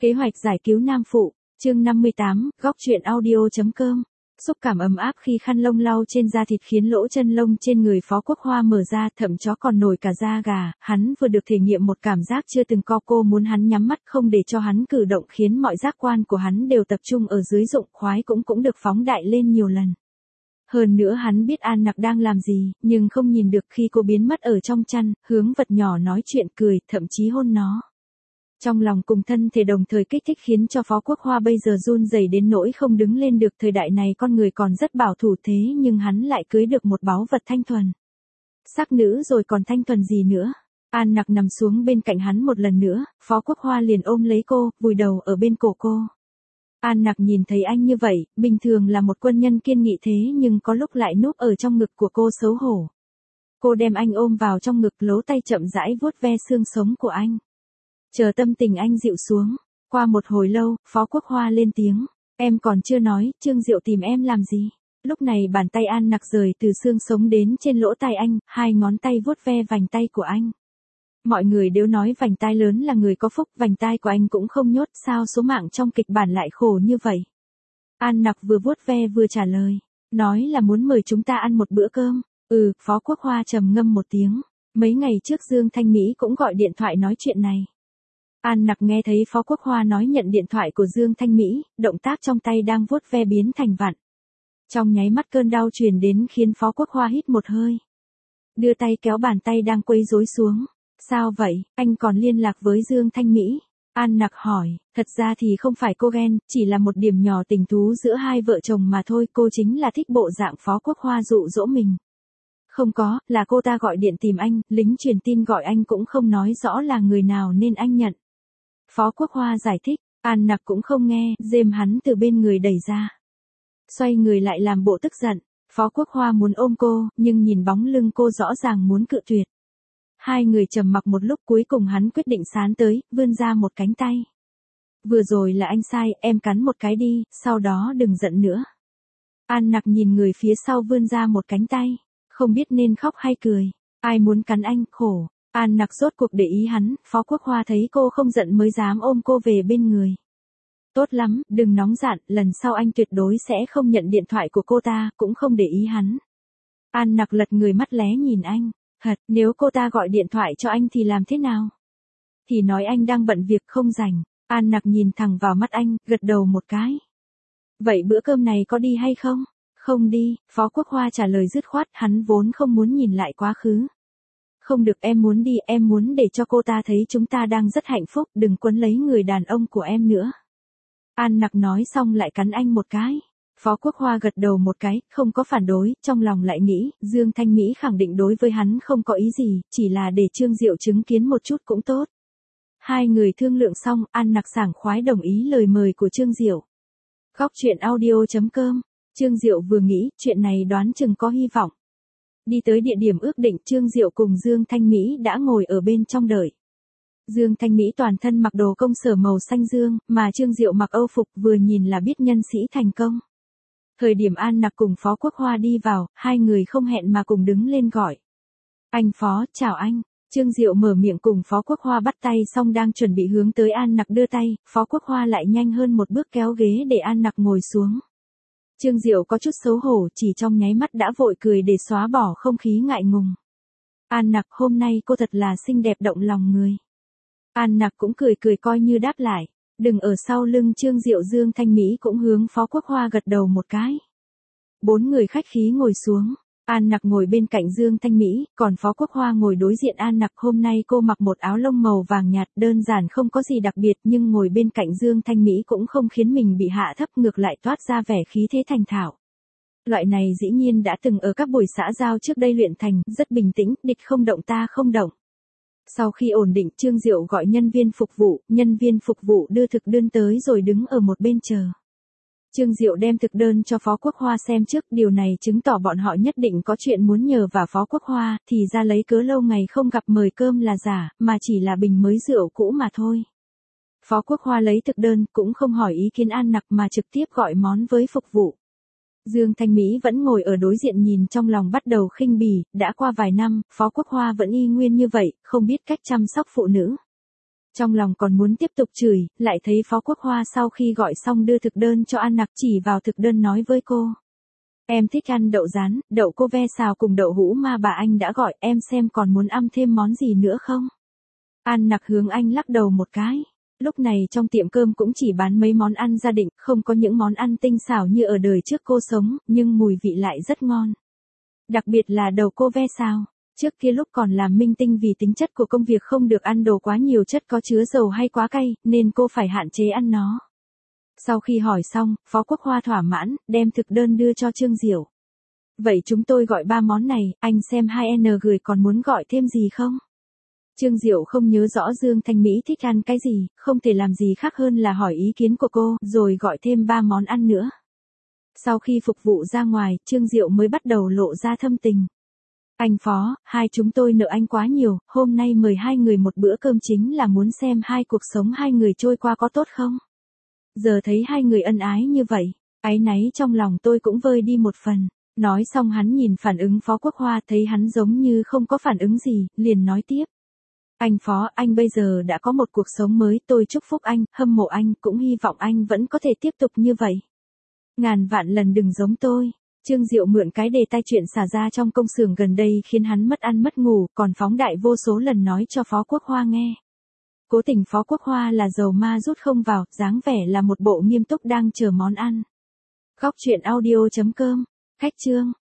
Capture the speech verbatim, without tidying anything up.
Kế hoạch giải cứu nam phụ, chương năm mươi tám, góc truyện audio.com. Xúc cảm ấm áp khi khăn lông lau trên da thịt khiến lỗ chân lông trên người Phó Quốc Hoa mở ra, thậm chó còn nổi cả da gà. Hắn vừa được thể nghiệm một cảm giác chưa từng có, cô muốn hắn nhắm mắt không để cho hắn cử động, khiến mọi giác quan của hắn đều tập trung ở dưới dụng khoái cũng cũng được phóng đại lên nhiều lần. Hơn nữa hắn biết An Nặc đang làm gì, nhưng không nhìn được khi cô biến mất ở trong chăn, hướng vật nhỏ nói chuyện cười, thậm chí hôn nó. Trong lòng cùng thân thể đồng thời kích thích khiến cho Phó Quốc Hoa bây giờ run rẩy đến nỗi không đứng lên được. Thời đại này con người còn rất bảo thủ, thế nhưng hắn lại cưới được một báu vật thanh thuần. Sắc nữ rồi còn thanh thuần gì nữa. An Nặc nằm xuống bên cạnh hắn một lần nữa, Phó Quốc Hoa liền ôm lấy cô, vùi đầu ở bên cổ cô. An Nặc nhìn thấy anh như vậy, bình thường là một quân nhân kiên nghị thế nhưng có lúc lại núp ở trong ngực của cô xấu hổ. Cô đem anh ôm vào trong ngực, lỗ tay chậm rãi vuốt ve xương sống của anh. Chờ tâm tình anh dịu xuống. Qua một hồi lâu, Phó Quốc Hoa lên tiếng. Em còn chưa nói, Trương Diệu tìm em làm gì? Lúc này bàn tay An Nặc rời từ xương sống đến trên lỗ tai anh, hai ngón tay vuốt ve vành tay của anh. Mọi người đều nói vành tai lớn là người có phúc, vành tai của anh cũng không nhốt, sao số mạng trong kịch bản lại khổ như vậy? An Nặc vừa vuốt ve vừa trả lời. Nói là muốn mời chúng ta ăn một bữa cơm. Ừ, Phó Quốc Hoa trầm ngâm một tiếng. Mấy ngày trước Dương Thanh Mỹ cũng gọi điện thoại nói chuyện này. An Nặc nghe thấy Phó Quốc Hoa nói nhận điện thoại của Dương Thanh Mỹ, động tác trong tay đang vuốt ve biến thành vặn. Trong nháy mắt cơn đau truyền đến khiến Phó Quốc Hoa hít một hơi. Đưa tay kéo bàn tay đang quấy rối xuống. Sao vậy, anh còn liên lạc với Dương Thanh Mỹ? An Nặc hỏi, thật ra thì không phải cô ghen, chỉ là một điểm nhỏ tình thú giữa hai vợ chồng mà thôi, cô chính là thích bộ dạng Phó Quốc Hoa dụ dỗ mình. Không có, là cô ta gọi điện tìm anh, lính truyền tin gọi anh cũng không nói rõ là người nào nên anh nhận. Phó Quốc Hoa giải thích, An Nặc cũng không nghe, rêm hắn từ bên người đẩy ra. Xoay người lại làm bộ tức giận, Phó Quốc Hoa muốn ôm cô, nhưng nhìn bóng lưng cô rõ ràng muốn cự tuyệt. Hai người trầm mặc một lúc, cuối cùng hắn quyết định sán tới, vươn ra một cánh tay. Vừa rồi là anh sai, em cắn một cái đi, sau đó đừng giận nữa. An Nặc nhìn người phía sau vươn ra một cánh tay, không biết nên khóc hay cười. Ai muốn cắn anh, khổ. An Nặc rốt cuộc để ý hắn, Phó Quốc Hoa thấy cô không giận mới dám ôm cô về bên người. Tốt lắm, đừng nóng giận, lần sau anh tuyệt đối sẽ không nhận điện thoại của cô ta, cũng không để ý hắn. An Nặc lật người mắt lé nhìn anh. Hật, nếu cô ta gọi điện thoại cho anh thì làm thế nào? Thì nói anh đang bận việc không rảnh. An Nặc nhìn thẳng vào mắt anh, gật đầu một cái. Vậy bữa cơm này có đi hay không? Không đi, Phó Quốc Hoa trả lời dứt khoát, hắn vốn không muốn nhìn lại quá khứ. Không được, em muốn đi, em muốn để cho cô ta thấy chúng ta đang rất hạnh phúc, đừng quấn lấy người đàn ông của em nữa. An Nặc nói xong lại cắn anh một cái. Phó Quốc Hoa gật đầu một cái, không có phản đối, trong lòng lại nghĩ, Dương Thanh Mỹ khẳng định đối với hắn không có ý gì, chỉ là để Trương Diệu chứng kiến một chút cũng tốt. Hai người thương lượng xong, An Nặc sảng khoái đồng ý lời mời của Trương Diệu. Góc truyện audio.com. Trương Diệu vừa nghĩ, chuyện này đoán chừng có hy vọng. Đi tới địa điểm ước định, Trương Diệu cùng Dương Thanh Mỹ đã ngồi ở bên trong đợi. Dương Thanh Mỹ toàn thân mặc đồ công sở màu xanh dương, mà Trương Diệu mặc âu phục, vừa nhìn là biết nhân sĩ thành công. Thời điểm An Nặc cùng Phó Quốc Hoa đi vào, hai người không hẹn mà cùng đứng lên gọi. Anh Phó, chào anh. Trương Diệu mở miệng cùng Phó Quốc Hoa bắt tay xong đang chuẩn bị hướng tới An Nặc đưa tay, Phó Quốc Hoa lại nhanh hơn một bước kéo ghế để An Nặc ngồi xuống. Trương Diệu có chút xấu hổ, chỉ trong nháy mắt đã vội cười để xóa bỏ không khí ngại ngùng. An Nặc, hôm nay cô thật là xinh đẹp động lòng người. An Nặc cũng cười cười coi như đáp lại. Đừng ở sau lưng Trương Diệu. Dương Thanh Mỹ cũng hướng Phó Quốc Hoa gật đầu một cái. Bốn người khách khí ngồi xuống. An Nặc ngồi bên cạnh Dương Thanh Mỹ, còn Phó Quốc Hoa ngồi đối diện An Nặc. Hôm nay cô mặc một áo lông màu vàng nhạt, đơn giản không có gì đặc biệt, nhưng ngồi bên cạnh Dương Thanh Mỹ cũng không khiến mình bị hạ thấp, ngược lại toát ra vẻ khí thế thành thạo. Loại này dĩ nhiên đã từng ở các buổi xã giao trước đây luyện thành, rất bình tĩnh, địch không động ta không động. Sau khi ổn định, Trương Diệu gọi nhân viên phục vụ, nhân viên phục vụ đưa thực đơn tới rồi đứng ở một bên chờ. Trương Diệu đem thực đơn cho Phó Quốc Hoa xem trước, điều này chứng tỏ bọn họ nhất định có chuyện muốn nhờ vào Phó Quốc Hoa, thì ra lấy cớ lâu ngày không gặp mời cơm là giả, mà chỉ là bình mới rượu cũ mà thôi. Phó Quốc Hoa lấy thực đơn, cũng không hỏi ý kiến An Nặc mà trực tiếp gọi món với phục vụ. Dương Thanh Mỹ vẫn ngồi ở đối diện nhìn trong lòng bắt đầu khinh bỉ, đã qua vài năm, Phó Quốc Hoa vẫn y nguyên như vậy, không biết cách chăm sóc phụ nữ. Trong lòng còn muốn tiếp tục chửi, lại thấy Phó Quốc Hoa sau khi gọi xong đưa thực đơn cho An Nặc, chỉ vào thực đơn nói với cô. Em thích ăn đậu rán, đậu cô ve xào cùng đậu hũ mà bà anh đã gọi, em xem còn muốn ăn thêm món gì nữa không? An Nặc hướng anh lắc đầu một cái. Lúc này trong tiệm cơm cũng chỉ bán mấy món ăn gia đình, không có những món ăn tinh xảo như ở đời trước cô sống, nhưng mùi vị lại rất ngon. Đặc biệt là đậu cô ve xào. Trước kia lúc còn làm minh tinh vì tính chất của công việc không được ăn đồ quá nhiều chất có chứa dầu hay quá cay, nên cô phải hạn chế ăn nó. Sau khi hỏi xong, Phó Quốc Hoa thỏa mãn, đem thực đơn đưa cho Trương Diệu. Vậy chúng tôi gọi ba món này, anh xem hai N gửi còn muốn gọi thêm gì không? Trương Diệu không nhớ rõ Dương Thanh Mỹ thích ăn cái gì, không thể làm gì khác hơn là hỏi ý kiến của cô, rồi gọi thêm ba món ăn nữa. Sau khi phục vụ ra ngoài, Trương Diệu mới bắt đầu lộ ra thâm tình. Anh Phó, hai chúng tôi nợ anh quá nhiều, hôm nay mời hai người một bữa cơm chính là muốn xem hai cuộc sống hai người trôi qua có tốt không? Giờ thấy hai người ân ái như vậy, áy náy trong lòng tôi cũng vơi đi một phần. Nói xong hắn nhìn phản ứng Phó Quốc Hoa, thấy hắn giống như không có phản ứng gì, liền nói tiếp. Anh Phó, anh bây giờ đã có một cuộc sống mới, tôi chúc phúc anh, hâm mộ anh, cũng hy vọng anh vẫn có thể tiếp tục như vậy. Ngàn vạn lần đừng giống tôi. Trương Diệu mượn cái đề tai chuyện xả ra trong công xưởng gần đây khiến hắn mất ăn mất ngủ, còn phóng đại vô số lần nói cho Phó Quốc Hoa nghe. Cố tình Phó Quốc Hoa là dầu ma rút không vào, dáng vẻ là một bộ nghiêm túc đang chờ món ăn. Góc chuyện audio chấm com, khách chương.